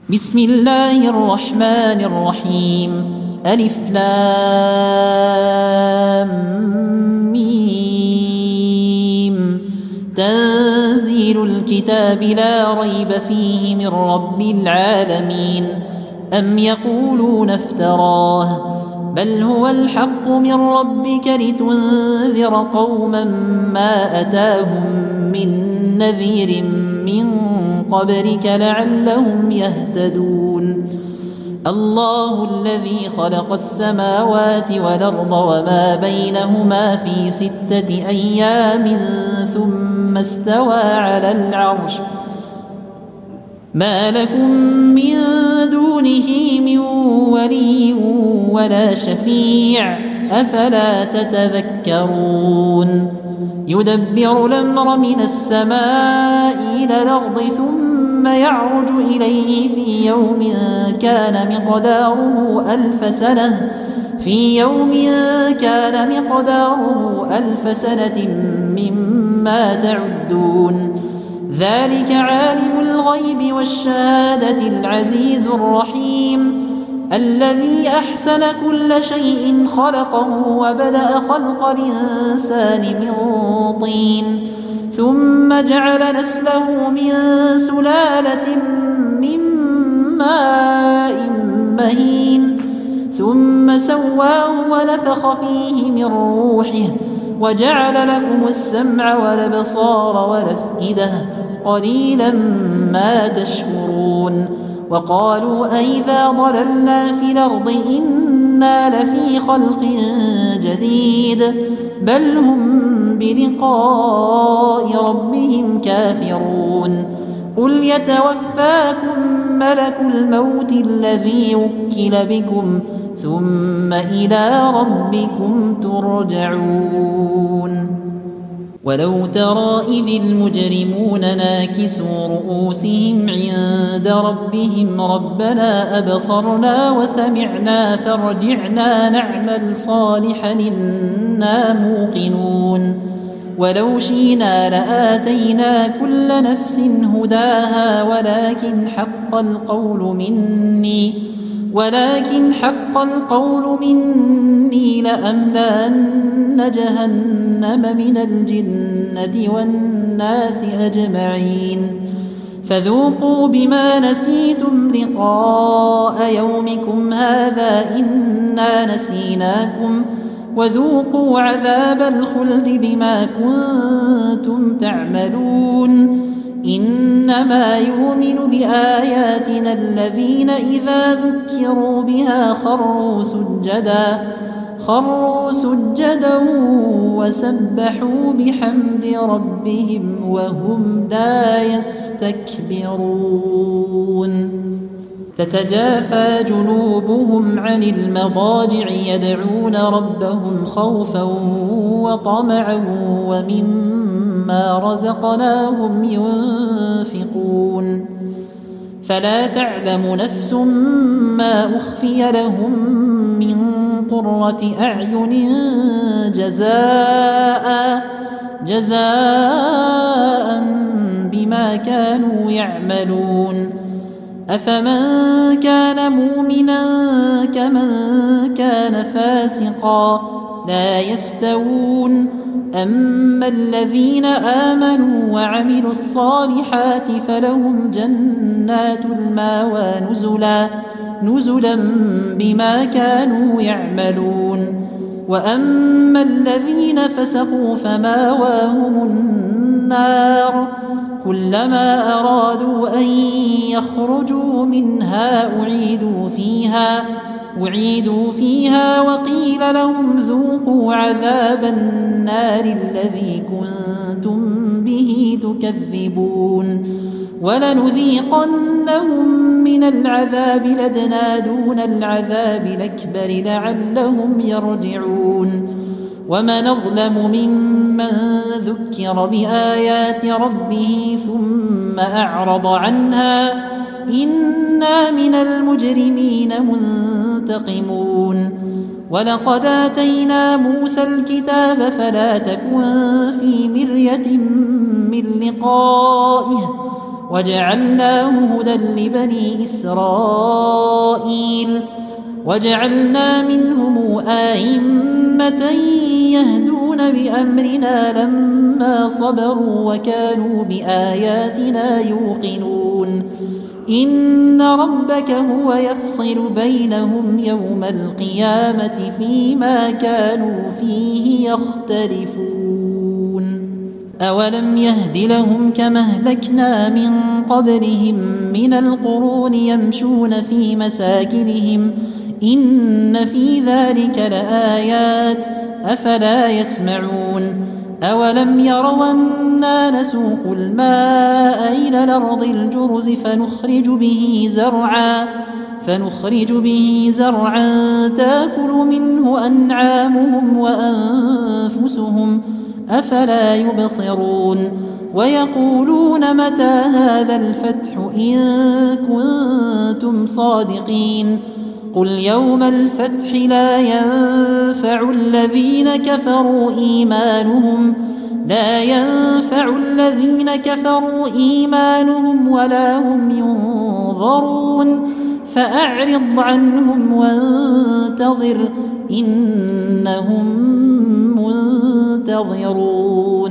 بسم الله الرحمن الرحيم. ألف لام ميم. تنزيل الكتاب لا ريب فيه من رب العالمين. أم يقولون افتراه بل هو الحق من ربك لتنذر قوما ما أتاهم من نذير من قبلك لعلهم يهتدون. الله الذي خلق السماوات والأرض وما بينهما في 6 أيام ثم استوى على العرش ما لكم من دونه من ولي ولا شفيع أفلا تتذكرون. يدبر الأمر من السماء إلى الأرض ثم يعرج إليه في يوم كان مقداره ألف سنة مما تعدون. ذلك عالم الغيب والشهادة العزيز الرحيم الذي أحسن كل شيء خلقه وبدأ خلق الإنسان من طين ثم جعل نسله من سلالة من ماء مهين ثم سواه ونفخ فيه من روحه وجعل لكم السمع والأبصار والأفئدة قليلا ما تشكرون. وقالوا أئذا ضللنا في الأرض إنا لفي خلق جديد بل هم بلقاء ربهم كافرون. قل يتوفاكم ملك الموت الذي وكل بكم ثم إلى ربكم ترجعون. ولو ترى إذ المجرمون ناكسوا رؤوسهم عند ربهم ربنا أبصرنا وسمعنا فارجعنا نعمل صالحا إنا موقنون. ولو شئنا لآتينا كل نفس هداها ولكن حق القول مني لأملأن جهنم من الجنة والناس أجمعين. فذوقوا بما نسيتم لقاء يومكم هذا إنا نسيناكم وذوقوا عذاب الخلد بما كنتم تعملون. إنما يؤمن بآياتنا الذين إذا ذكروا بها خروا سجدا وسبحوا بحمد ربهم وهم لا يستكبرون. تتجافى جنوبهم عن المضاجع يدعون ربهم خوفا وطمعا ومما رزقناهم ينفقون. فلا تعلم نفس ما أخفي لهم من قرة أعين جزاء بما كانوا يعملون. أفمن كان مؤمنا كمن كان فاسقا لا يستوون. أما الذين آمنوا وعملوا الصالحات فلهم جنات المأوى نزلا بما كانوا يعملون. وأما الذين فسقوا فمأواهم النار كلما أرادوا أن يخرجوا منها أعيدوا فيها وقيل لهم ذوقوا عذاب النار الذي كنتم به تكذبون. ولنذيقنهم من العذاب الأدنى دون العذاب الأكبر لعلهم يرجعون. ومن أظلم ممن ذكر بآيات ربه ثم أعرض عنها إنا من المجرمين منتقمون. ولقد آتينا موسى الكتاب فلا تكن في مرية من لقائه وجعلناه هدى لبني إسرائيل وجعلنا منهم أئمة يهدون بأمرنا لما صبروا وكانوا بآياتنا يوقنون إن ربك هو يفصل بينهم يوم القيامة فيما كانوا فيه يختلفون أولم يهد لهم كما أهلكنا من قبلهم من القرون يمشون في مساكنهم إن في ذلك لآيات أفلا يسمعون أولم يروا أنا نسوق الماء إلى الأرض الجرز فنخرج به زرعا تاكل منه أنعامهم وأنفسهم أفلا يبصرون ويقولون متى هذا الفتح إن كنتم صادقين قل يوم الفتح لا ينفع الذين كفروا إيمانهم ولا هم ينظرون فأعرض عنهم وانتظر إنهم منتظرون